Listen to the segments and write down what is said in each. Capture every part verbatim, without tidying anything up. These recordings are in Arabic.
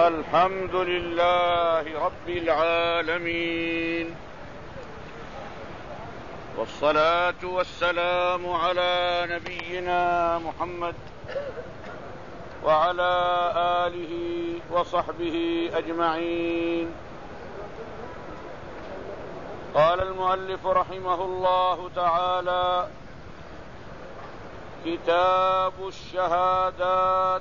الحمد لله رب العالمين، والصلاة والسلام على نبينا محمد وعلى آله وصحبه أجمعين. قال المؤلف رحمه الله تعالى: كتاب الشهادات.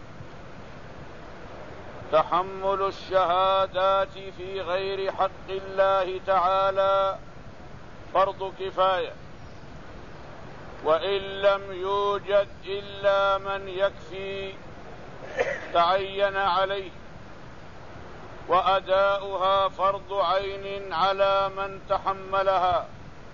تحمل الشهادات في غير حق الله تعالى فرض كفاية، وإن لم يوجد إلا من يكفي تعين عليه، وأداؤها فرض عين على من تحملها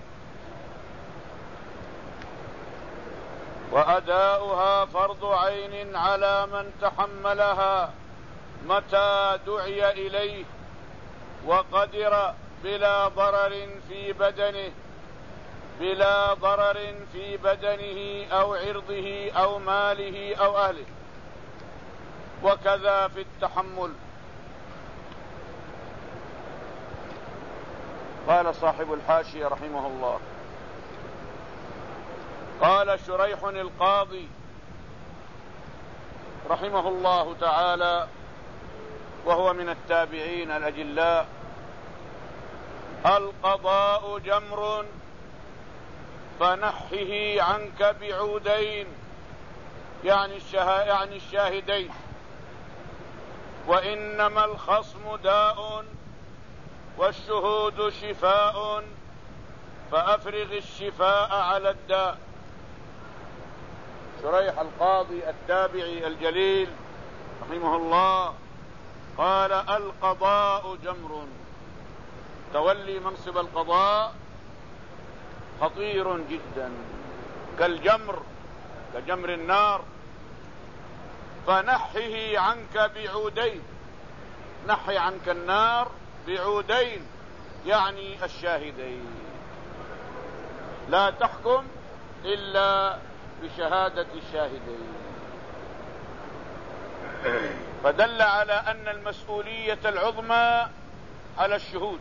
وأداؤها فرض عين على من تحملها متى دعي إليه وقدر بلا ضرر في بدنه بلا ضرر في بدنه أو عرضه أو ماله أو أهله. وكذا في التحمل. قال صاحب الحاشية رحمه الله: قال شريح القاضي رحمه الله تعالى، وهو من التابعين الأجلاء: القضاء جمر فنحه عنك بعودين، يعني, الشه... يعني الشاهدين، وإنما الخصم داء والشهود شفاء، فأفرغ الشفاء على الداء. شريح القاضي التابعي الجليل رحمه الله قال: القضاء جمر. تولي منصب القضاء خطير جدا، كالجمر كجمر النار. فنحه عنك بعودين، نحي عنك النار بعودين يعني الشاهدين. لا تحكم إلا بشهادة الشاهدين. فدل على أن المسؤولية العظمى على الشهود.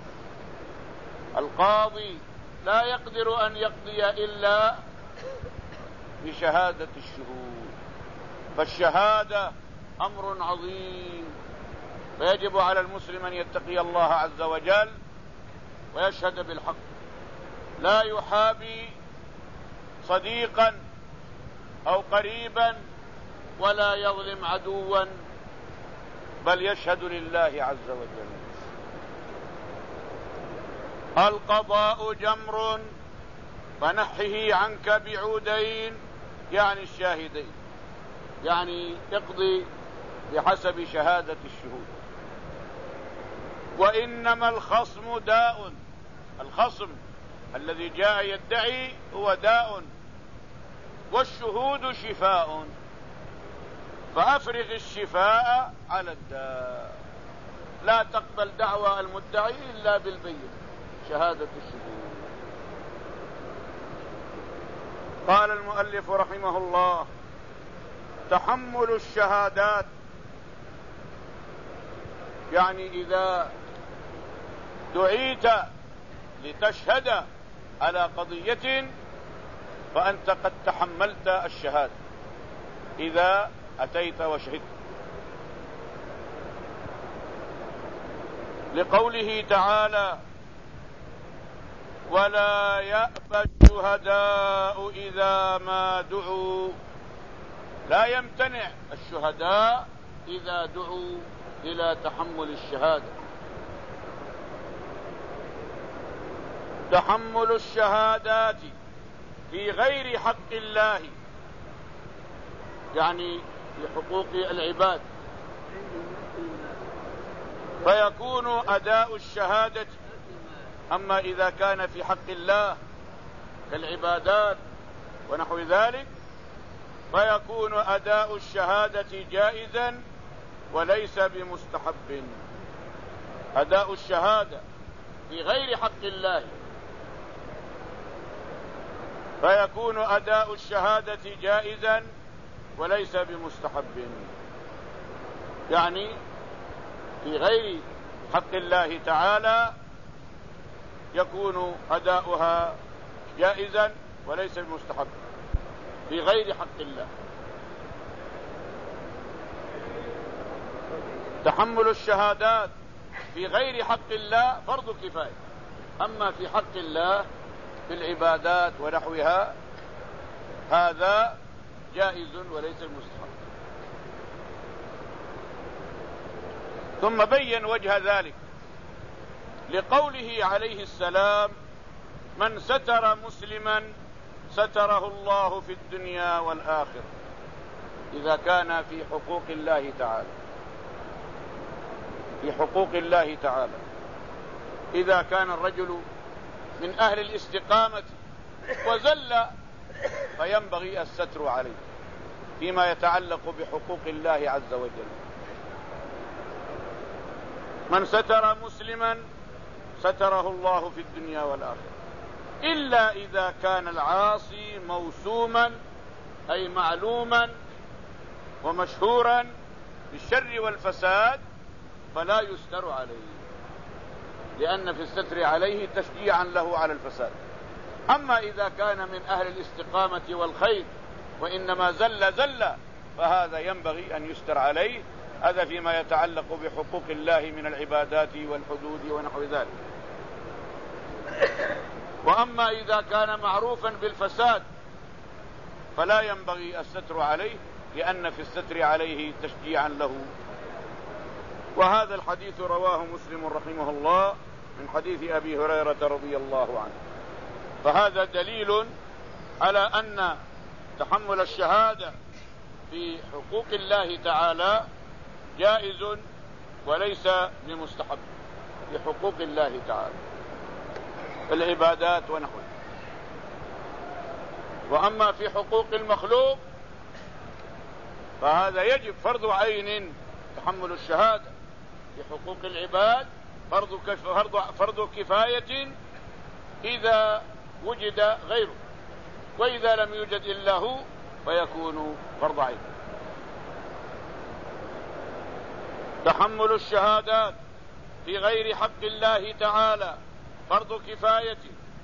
القاضي لا يقدر أن يقضي إلا بشهادة الشهود، فالشهادة أمر عظيم، فيجب على المسلم أن يتقي الله عز وجل ويشهد بالحق، لا يحابي صديقا أو قريبا ولا يظلم عدوا، بل يشهد لله عز وجل. القضاء جمر فنحه عنك بعودين يعني الشاهدين، يعني اقضي بحسب شهادة الشهود. وإنما الخصم داء، الخصم الذي جاء يدعي هو داء، والشهود شفاء، فأفرغ الشفاء على الداء. لا تقبل دعوى المدعي إلا بالبينة، شهادة الشهود. قال المؤلف رحمه الله: تحمل الشهادات، يعني إذا دعيت لتشهد على قضية فأنت قد تحملت الشهادة إذا أتيت وشهدت، لقوله تعالى: ولا يأبى الشهداء إذا ما دعوا. لا يمتنع الشهداء إذا دعوا إلى تحمل الشهادة. تحمل الشهادات في غير حق الله، يعني في حقوق العباد، فيكون أداء الشهادة. أما إذا كان في حق الله كالعبادات ونحو ذلك فيكون أداء الشهادة جائزا وليس بمستحب. أداء الشهادة في غير حق الله فيكون أداء الشهادة جائزا وليس بمستحب. يعني في غير حق الله تعالى يكون أداؤها جائزا وليس بمستحب في غير حق الله. تحمل الشهادات في غير حق الله فرض كفاية، أما في حق الله في العبادات ونحوها هذا جائز وليس المستحب. ثم بين وجه ذلك لقوله عليه السلام: من ستر مسلما ستره الله في الدنيا والآخرة، إذا كان في حقوق الله تعالى، في حقوق الله تعالى إذا كان الرجل من أهل الاستقامة وزل فينبغي الستر عليه فيما يتعلق بحقوق الله عز وجل. من ستر مسلما ستره الله في الدنيا والآخرة، إلا إذا كان العاصي موسوما أي معلوما ومشهورا بالشر والفساد فلا يستر عليه، لأن في الستر عليه تشجيعا له على الفساد. أما إذا كان من أهل الاستقامة والخير وإنما زل زل فهذا ينبغي أن يستر عليه، هذا فيما يتعلق بحقوق الله من العبادات والحدود ونحو ذلك. وأما إذا كان معروفا بالفساد فلا ينبغي الستر عليه، لأن في الستر عليه تشجيعا له. وهذا الحديث رواه مسلم رحمه الله من حديث أبي هريرة رضي الله عنه. فهذا دليل على أن تحمل الشهادة في حقوق الله تعالى جائز وليس بمستحب في حقوق الله تعالى في العبادات ونحوها. وأما في حقوق المخلوق فهذا يجب فرض عين تحمل الشهادة. في حقوق العباد فرض فرض فرض كفاية إذا وجد غيره، وإذا لم يوجد إلا هو فيكون فرض عين. تحمل الشهادات في غير حق الله تعالى فرض كفاية،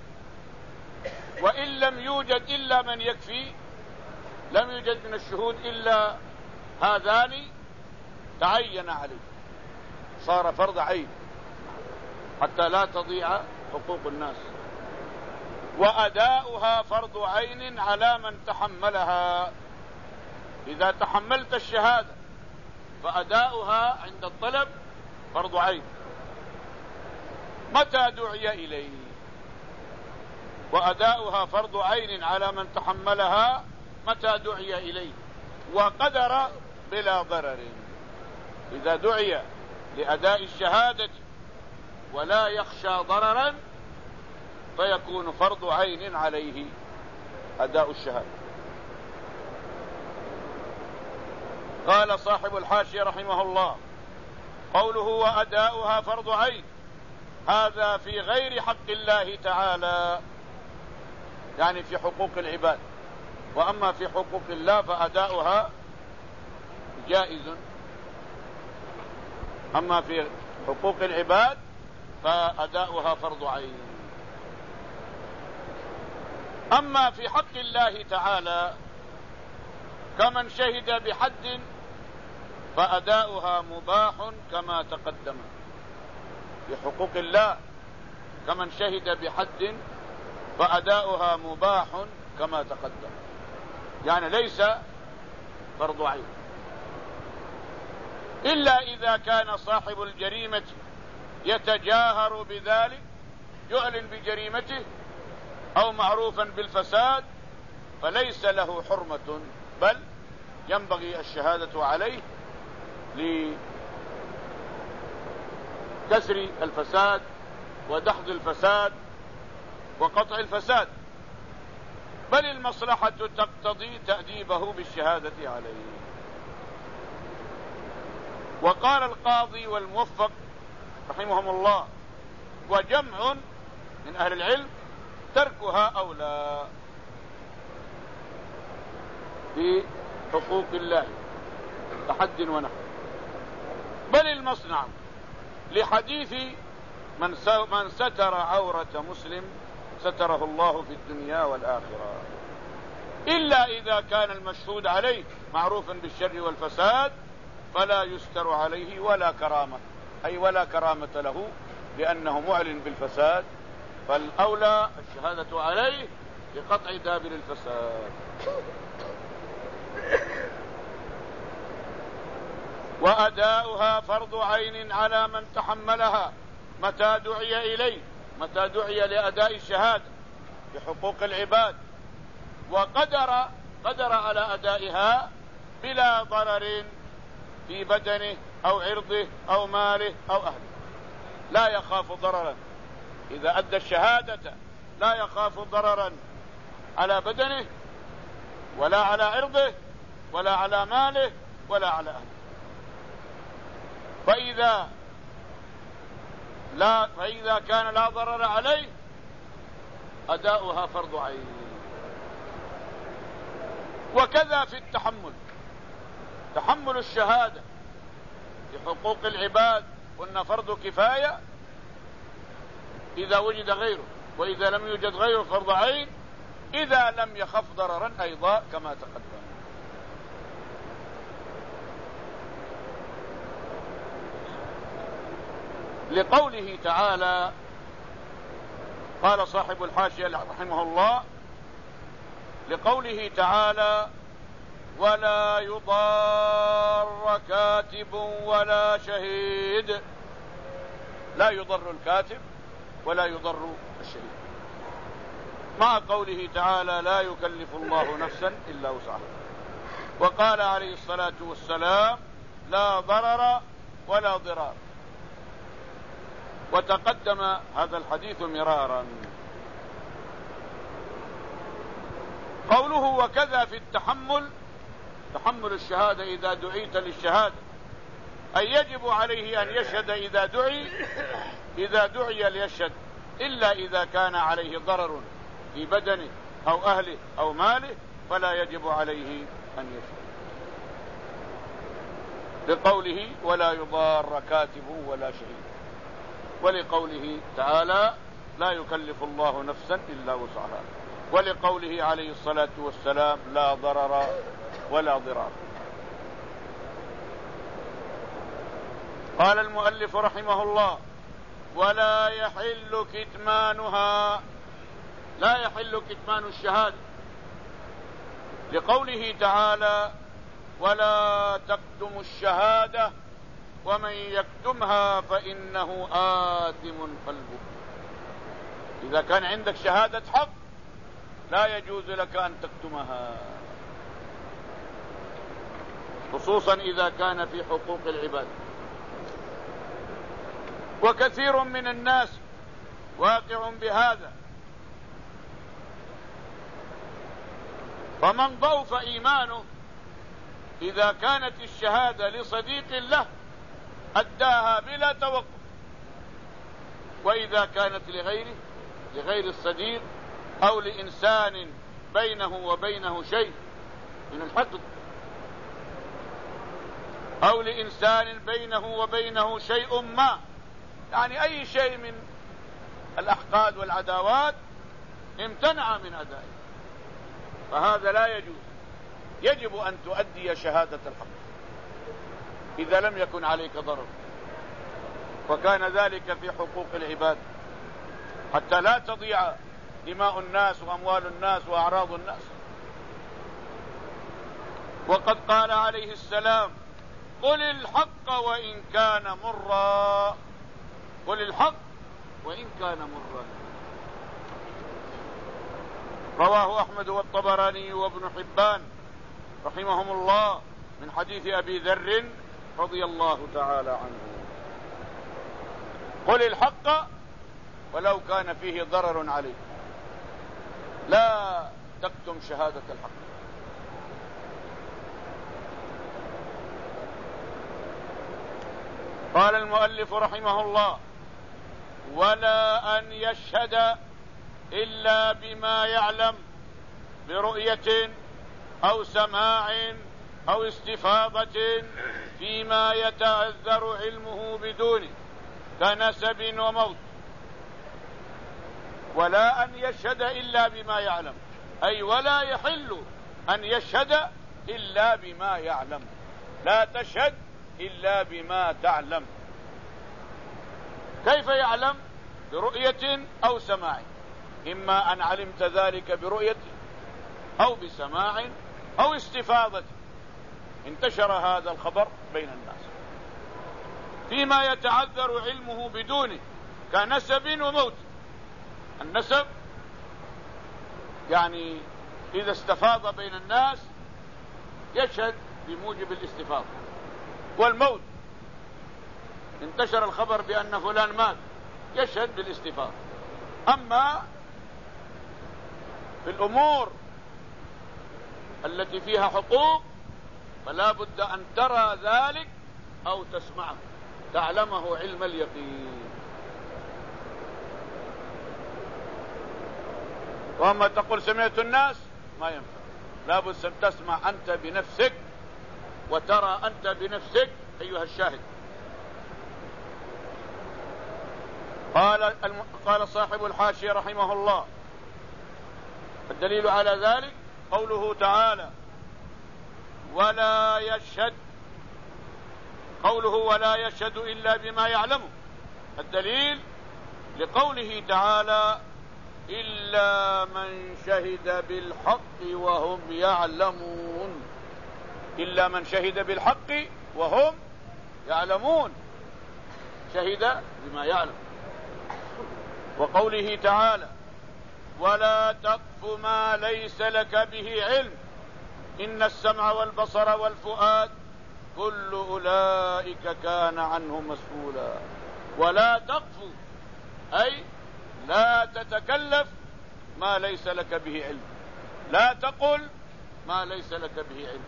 وإن لم يوجد إلا من يكفي، لم يوجد من الشهود إلا هذان تعين عليه، صار فرض عين حتى لا تضيع حقوق الناس. وأداؤها فرض عين على من تحملها. إذا تحملت الشهادة فأداؤها عند الطلب فرض عين متى دعي إليه، وأداؤها فرض عين على من تحملها متى دعي إليه وقدر بلا ضرر. إذا دعي لأداء الشهادة ولا يخشى ضررا فيكون فرض عين عليه أداء الشهادة. قال صاحب الحاشية رحمه الله: قوله وأداؤها فرض عين هذا في غير حق الله تعالى، يعني في حقوق العباد. وأما في حقوق الله فأداؤها جائز. أما في حقوق العباد فأداؤها فرض عين. أما في حق الله تعالى كمن شهد بحد فأداؤها مباح كما تقدم. في حقوق الله كمن شهد بحد فأداؤها مباح كما تقدم، يعني ليس فرض عين، إلا إذا كان صاحب الجريمة يتجاهر بذلك، يعلن بجريمته أو معروفا بالفساد، فليس له حرمة، بل ينبغي الشهادة عليه لكسر الفساد ودحض الفساد وقطع الفساد، بل المصلحة تقتضي تأديبه بالشهادة عليه. وقال القاضي والموفق رحمهم الله وجمع من أهل العلم: تركها أولى في حقوق الله كحد ونحو، بل المصنع لحديث من من ستر عورة مسلم ستره الله في الدنيا والآخرة، إلا إذا كان المشهود عليه معروفا بالشر والفساد فلا يستر عليه ولا كرامة، أي ولا كرامة له لأنه معلن بالفساد، فالأولى الشهادة عليه لقطع دابر الفساد. وأداؤها فرض عين على من تحملها متى دعي إليه، متى دعي لأداء الشهادة بحقوق العباد وقدر قدر على أدائها بلا ضرر في بدنه أو عرضه أو ماله أو أهله، لا يخاف ضررا إذا أدى الشهادة، لا يخاف ضررا على بدنه ولا على عرضه ولا على ماله ولا على أهله. فإذا لا فإذا كان لا ضرر عليه أداؤها فرض عين. وكذا في التحمل، تحمل الشهادة لحقوق العباد قلنا فرض كفاية إذا وجد غيره، وإذا لم يوجد غيره فرض عين إذا لم يخف ضررا أيضا كما تقدم. لقوله تعالى، قال صاحب الحاشية رحمه الله، لقوله تعالى ولا يضار كاتب ولا شهيد، لا يضر الكاتب ولا يضر الشهيد، مع قوله تعالى لا يكلف الله نفسا إلا وسعها. وقال عليه الصلاة والسلام لا ضرر ولا ضرار، وتقدم هذا الحديث مرارا. قوله وكذا في التحمل، تحمل الشهادة إذا دعيت للشهادة، أي يجب عليه أن يشهد إذا دعي إذا دعي ليشهد، إلا إذا كان عليه ضرر في بدنه أو أهله أو ماله فلا يجب عليه أن يشهد، لقوله ولا يضار كاتب ولا شهيد، ولقوله تعالى لا يكلف الله نفسا إلا وسعها، ولقوله عليه الصلاة والسلام لا ضرر ولا ضرار. قال المؤلف رحمه الله ولا يحل كتمانها، لا يحل كتمان الشهادة، لقوله تعالى ولا تكتموا الشهادة ومن يكتمها فإنه آثم قلبه. إذا كان عندك شهادة حق لا يجوز لك أن تكتمها، خصوصا إذا كان في حقوق العباد. وكثير من الناس واقع بهذا، فمن ضعف إيمانه إذا كانت الشهادة لصديق له أداها بلا توقف، وإذا كانت لغيره لغير الصديق أو لإنسان بينه وبينه شيء من الحقد، أو لإنسان بينه وبينه شيء ما، يعني أي شيء من الأحقاد والعداوات امتنع من أدائه، فهذا لا يجوز. يجب أن تؤدي شهادة الحق إذا لم يكن عليك ضرر، وكان ذلك في حقوق العباد حتى لا تضيع دماء الناس وأموال الناس وأعراض الناس. وقد قال عليه السلام قل الحق وإن كان مرا، قل الحق وإن كان مرا. رواه أحمد والطبراني وابن حبان رحمهم الله من حديث أبي ذر رضي الله تعالى عنه. قل الحق ولو كان فيه ضرر عليك، لا تكتم شهادة الحق. قال المؤلف رحمه الله ولا أن يشهد إلا بما يعلم برؤية أو سماع أو استفاضة فيما يتعذر علمه بدونه، كنسب وموت، ولا أن يشهد إلا بما يعلم، أي ولا يحل أن يشهد إلا بما يعلم، لا تشهد إلا بما تعلم. كيف يعلم؟ برؤية أو سماع، إما أن علمت ذلك برؤية أو بسماع أو استفاضة، انتشر هذا الخبر بين الناس فيما يتعذر علمه بدونه كنسب وموت. النسب يعني إذا استفاض بين الناس يشهد بموجب الاستفاضة، والموت انتشر الخبر بأن فلان مات يشهد بالاستفاضة. أما في الأمور التي فيها حقوق فلا بد أن ترى ذلك أو تسمعه، تعلمه علم اليقين. وأما تقول سمعت الناس ما ينفع، لا بد أن تسمع أنت بنفسك وترى أنت بنفسك أيها الشاهد. قال قال صاحب الحاشية رحمه الله: الدليل على ذلك قوله تعالى: ولا يشهد، قوله ولا يشهد إلا بما يعلمه. الدليل لقوله تعالى: إلا من شهد بالحق وهم يعلمون، إلا من شهد بالحق وهم يعلمون، شهد بما يعلم. وقوله تعالى: ولا تقف ما ليس لك به علم إن السمع والبصر والفؤاد كل أولئك كان عنه مسؤولا. ولا تقف أي لا تتكلف ما ليس لك به علم، لا تقل ما ليس لك به علم.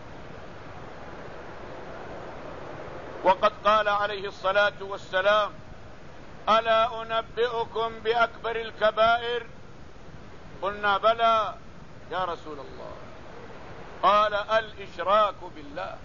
وقد قال عليه الصلاة والسلام: ألا أنبئكم بأكبر الكبائر؟ قلنا بلى يا رسول الله. قال: الإشراك بالله،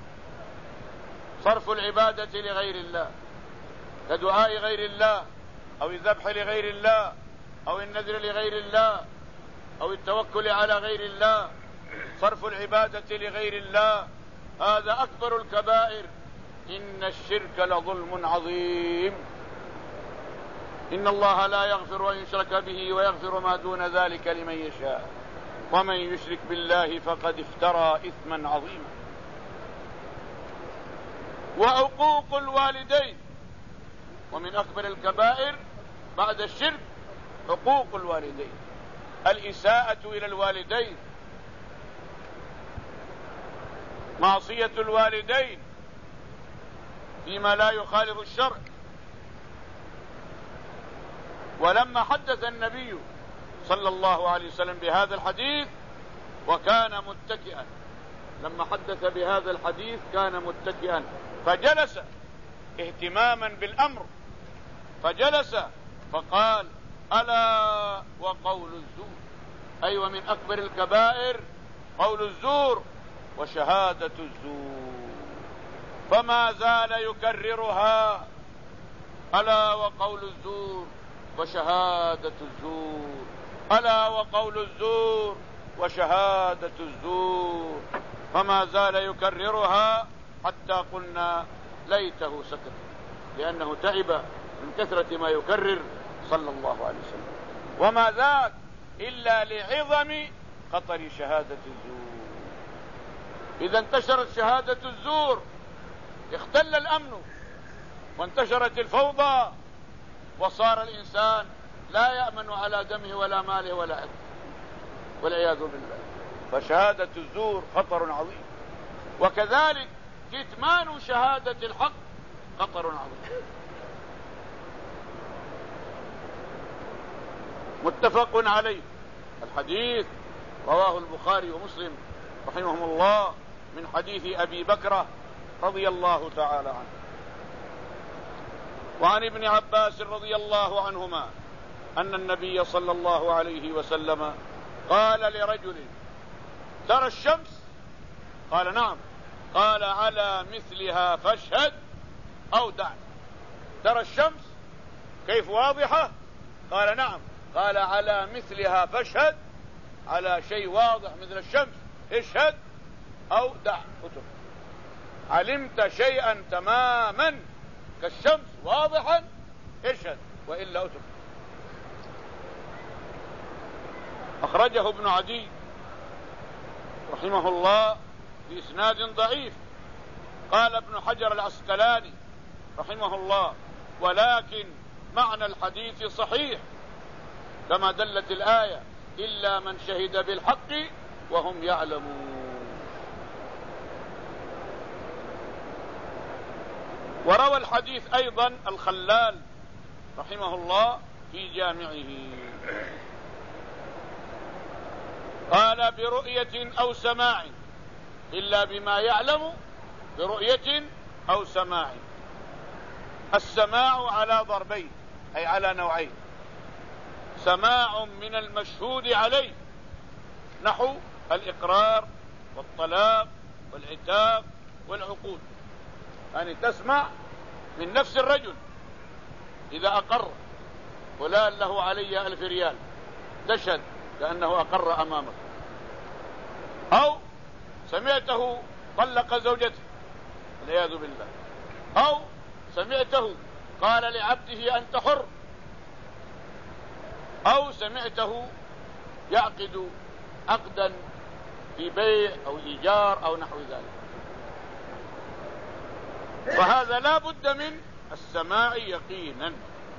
صرف العبادة لغير الله، كدعاء غير الله أو الذبح لغير الله أو النذر لغير الله أو التوكل على غير الله، صرف العبادة لغير الله هذا أكبر الكبائر. إن الشرك لظلم عظيم، إن الله لا يغفر أن يشرك به ويغفر ما دون ذلك لمن يشاء، ومن يشرك بالله فقد افترى إثما عظيما. وعقوق الوالدين، ومن أكبر الكبائر بعد الشرك عقوق الوالدين، الإساءة إلى الوالدين، معصية الوالدين فيما لا يخالف الشرع. ولما حدث النبي صلى الله عليه وسلم بهذا الحديث وكان متكئا، لما حدث بهذا الحديث كان متكئا فجلس اهتماما بالأمر، فجلس فقال: ألا وقول الزور، أي أيوة ومن أكبر الكبائر قول الزور وشهادة الزور. فما زال يكررها: ألا وقول الزور وشهادة الزور، ألا وقول الزور وشهادة الزور، فما زال يكررها حتى قلنا ليته سكت، لأنه تعب من كثرة ما يكرر صلى الله عليه وسلم. وما ذاك إلا لعظم خطر شهادة الزور. إذا انتشرت شهادة الزور اختل الأمن وانتشرت الفوضى، وصار الإنسان لا يأمن على دمه ولا ماله ولا عرضه والعياذ بالله. فشهادة الزور خطر عظيم، وكذلك كتمان شهادة الحق خطر عظيم. متفق عليه. الحديث رواه البخاري ومسلم رحمهم الله من حديث أبي بكرة رضي الله تعالى عنه. وعن ابن عباس رضي الله عنهما أن النبي صلى الله عليه وسلم قال لرجل: ترى الشمس؟ قال: نعم. قال: على مثلها فاشهد أو دع. ترى الشمس كيف واضحة؟ قال نعم. قال على مثلها فاشهد، على شيء واضح مثل الشمس اشهد أو دع اترك. علمت شيئا تماما كالشمس واضحا اشهد، وإلا اترك. أخرجه ابن عدي رحمه الله في إسناد ضعيف. قال ابن حجر العسقلاني رحمه الله: ولكن معنى الحديث صحيح كما دلت الآية: إلا من شهد بالحق وهم يعلمون. وروى الحديث أيضا الخلال رحمه الله في جامعه، قال: برؤية أو سماع، إلا بما يعلم برؤية أو سماع. السماع على ضربين، أي على نوعين: سماع من المشهود عليه نحو الإقرار والطلاق والعتاق والعقود، يعني تسمع من نفس الرجل إذا أقر فلان له علي ألف ريال، تشهد كأنه أقر أمامك. أو سمعته طلق زوجته والعياذ بالله، أو سمعته قال لعبده أنت حر، أو سمعته يعقد عقدا في بيع أو إيجار أو نحو ذلك. فهذا لا بد من السماع يقينا.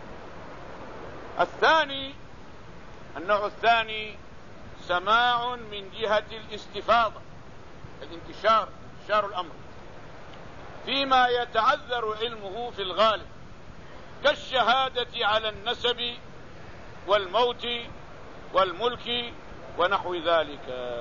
الثاني، النوع الثاني، سماع من جهة الاستفاضة، الانتشار، انتشار الأمر فيما يتعذر علمه في الغالب، كالشهادة على النسب والموت والملك ونحو ذلك.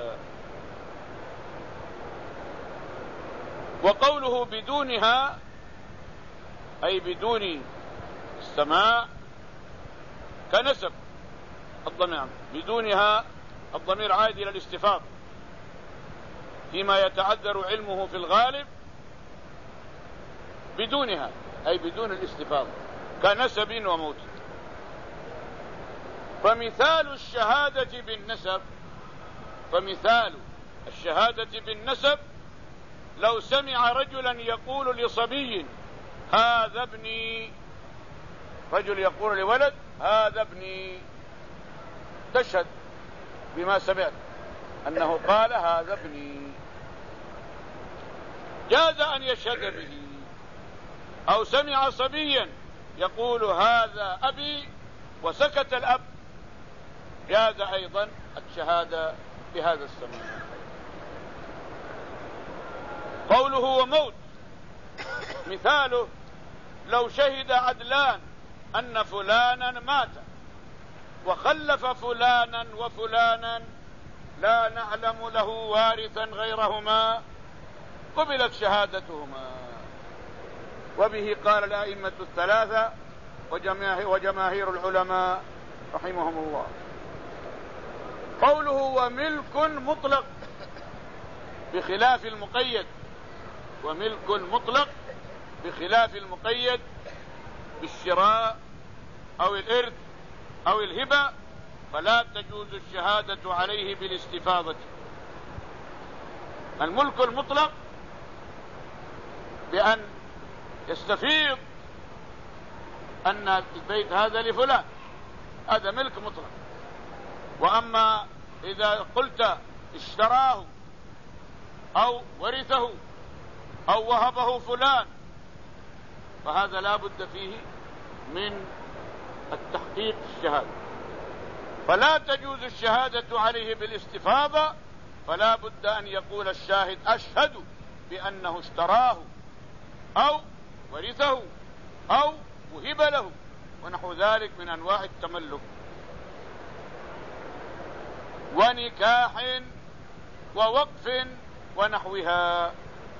وقوله بدونها أي بدون السماع كنسب الضمير، بدونها الضمير عائد إلى الاستفاضة فيما يتعذر علمه في الغالب، بدونها أي بدون الاستفاضة كنسب وموت. فمثال الشهادة بالنسب فمثال الشهادة بالنسب لو سمع رجلا يقول لصبي هذا ابني، رجل يقول لولد هذا ابني، تشهد بما سمعت أنه قال هذا ابني، جاز أن يشهد به. أو سمع صبيا يقول هذا أبي وسكت الأب، جاز أيضا الشهادة بهذا السماع. قوله وموت مثاله لو شهد عدلان أن فلانا مات وخلف فلانا وفلانا لا نعلم له وارثا غيرهما قبلت شهادتهما. وبه قال الأئمة الثلاثة وجماهير العلماء رحمهم الله. قوله وملك مطلق بخلاف المقيد، وملك مطلق بخلاف المقيد بالشراء أو الإرث أو الهبة، فلا تجوز الشهادة عليه بالاستفاضة. الملك المطلق بأن يستفيض أن البيت هذا لفلان، هذا ملك مطلق. وأما إذا قلت اشتراه أو ورثه أو وهبه فلان فهذا لا بد فيه من التحقيق في الشهادة، فلا تجوز الشهادة عليه بالاستفاضة، فلا بد أن يقول الشاهد أشهد بأنه اشتراه أو ورثه أو وهب له ونحو ذلك من أنواع التملك. ونكاح ووقف ونحوها.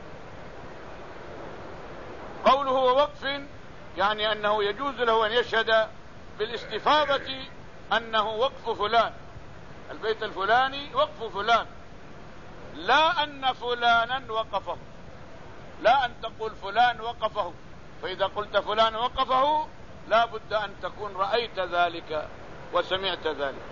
قوله ووقف يعني أنه يجوز له أن يشهد بالاستفاضة أنه وقف فلان، البيت الفلاني وقف فلان، لا أن فلانا وقفه، لا أن تقول فلان وقفه، فإذا قلت فلان وقفه لا بد أن تكون رأيت ذلك وسمعت ذلك.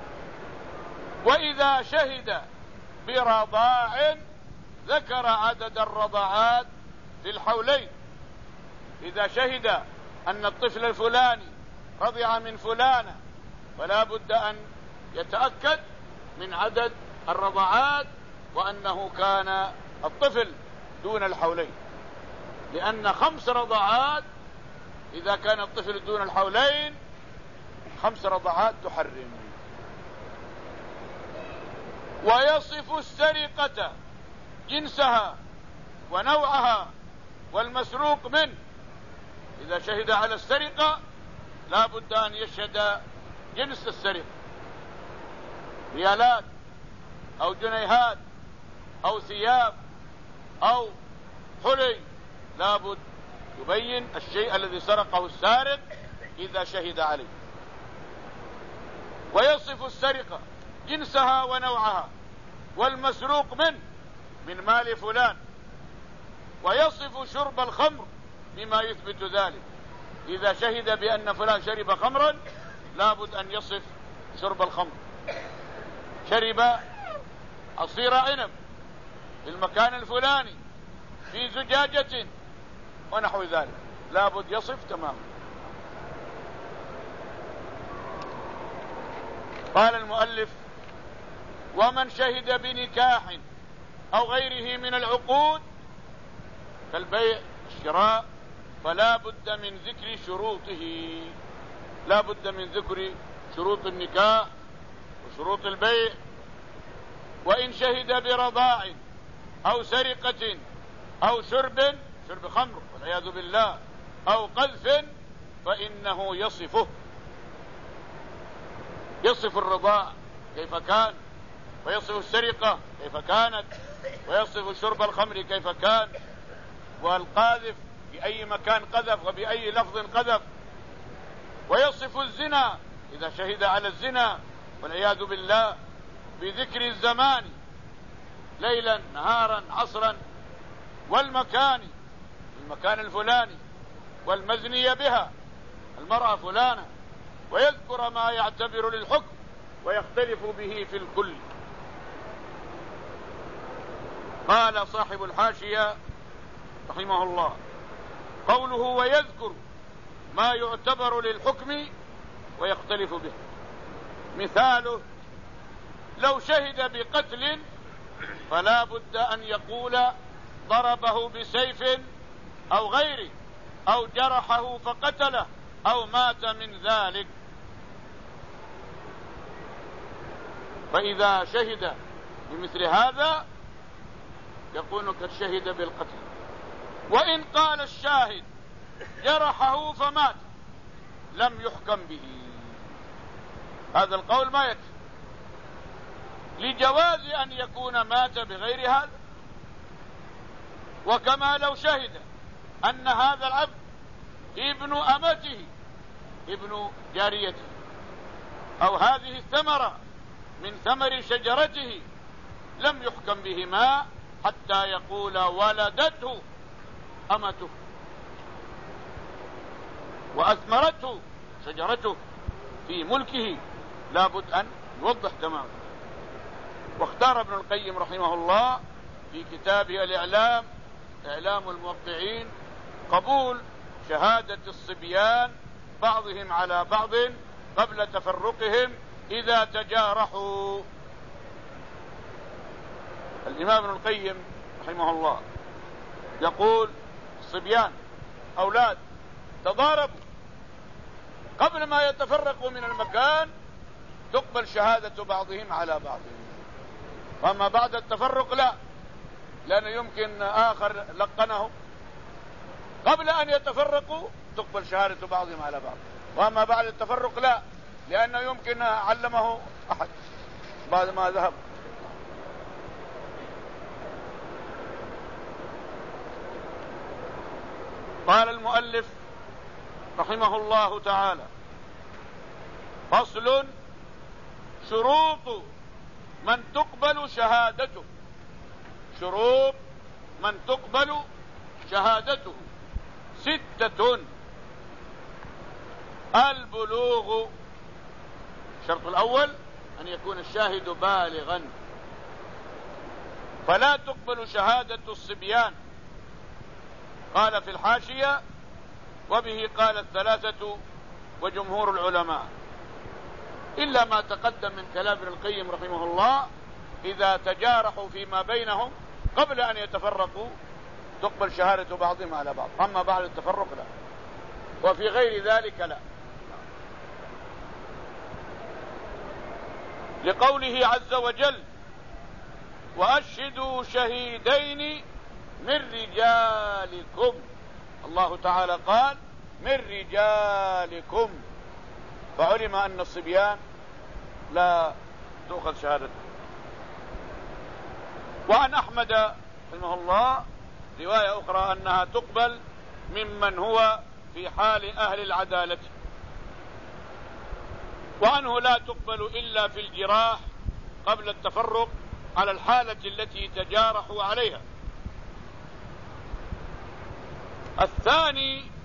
وإذا شهد برضاع ذكر عدد الرضعات في الحولين. إذا شهد أن الطفل الفلاني رضع من فلانة فلا بد أن يتأكد من عدد الرضعات وأنه كان الطفل دون الحولين، لأن خمس رضعات إذا كان الطفل دون الحولين خمس رضعات تحرم. ويصف السرقة جنسها ونوعها والمسروق منه. إذا شهد على السرقة لا بد أن يشهد جنس السرقة، ريالات أو جنيهات أو ثياب أو حلي، لا بد يبين الشيء الذي سرقه السارق إذا شهد عليه. ويصف السرقة جنسها ونوعها والمسروق منه من مال فلان. ويصف شرب الخمر بما يثبت ذلك. إذا شهد بأن فلان شرب خمرا لا بد أن يصف شرب الخمر. شرب عصير عنب في المكان الفلاني في زجاجة ونحو ذلك، لا بد يصف تماما. قال المؤلف: ومن شهد بنكاح أو غيره من العقود كالبيع الشراء فلا بد من ذكر شروطه. لا بد من ذكر شروط النكاح وشروط البيع. وإن شهد برضاع أو سرقة أو شرب شرب خمر والعياذ بالله أو قذف فإنه يصفه، يصف الرضاع كيف كان، ويصف السرقة كيف كانت، ويصف شرب الخمر كيف كان، والقاذف بأي مكان قذف وبأي لفظ قذف، ويصف الزنا إذا شهد على الزنا والعياذ بالله بذكر الزمان ليلا نهارا عصرا والمكان المكان الفلاني والمزنية بها المرأة فلانة، ويذكر ما يعتبر للحكم ويختلف به في الكل. قال صاحب الحاشية رحمه الله: قوله ويذكر ما يعتبر للحكم ويختلف به، مثاله لو شهد بقتل فلا بد أن يقول ضربه بسيف أو غيره أو جرحه فقتله أو مات من ذلك. فإذا شهد بمثل هذا يكون قد شهد بالقتل. وإن قال الشاهد جرحه فمات لم يحكم به، هذا القول ما يكفي لجواز أن يكون مات بغير هذا. وكما لو شهد أن هذا العبد ابن أمته ابن جاريته أو هذه الثمرة من ثمر شجرته لم يحكم بهما حتى يقول ولدته أمته وأثمرته شجرته في ملكه، لابد أن يوضح تماما. واختار ابن القيم رحمه الله في كتابه الإعلام إعلام الموقعين قبول شهادة الصبيان بعضهم على بعض قبل تفرقهم إذا تجارحوا. الإمام ابن القيم رحمه الله يقول الصبيان أولاد تضاربوا قبل ما يتفرقوا من المكان تقبل شهادة بعضهم على بعضهم، وأما بعد التفرق لا، لأنه يمكن آخر لقنه قبل أن يتفرقوا تقبل شهادة بعضهم على بعض، وأما بعد التفرق لا، لأنه يمكن علمه أحد بعد ما ذهب. قال المؤلف رحمه الله تعالى: فصل: شروط من تقبل شهادته. شروط من تقبل شهادته ستة. البلوغ. الشرط الأول أن يكون الشاهد بالغا، فلا تقبل شهادة الصبيان. قال في الحاشية: وبه قال الثلاثة وجمهور العلماء، إلا ما تقدم من كلام ابن القيم رحمه الله: إذا تجارحوا فيما بينهم قبل أن يتفرقوا تقبل شهادة بعضهم على بعض، أما بعد التفرق لا، وفي غير ذلك لا. لقوله عز وجل: وأشهدوا شهيدين من رجالكم. الله تعالى قال: من رجالكم، فعلم أن الصبيان لا تؤخذ شهادته. وعن أحمد رحمه الله رواية أخرى أنها تقبل ممن هو في حال أهل العدالة. وعنه لا تقبل إلا في الجراح قبل التفرق على الحالة التي تجارحوا عليها. الثاني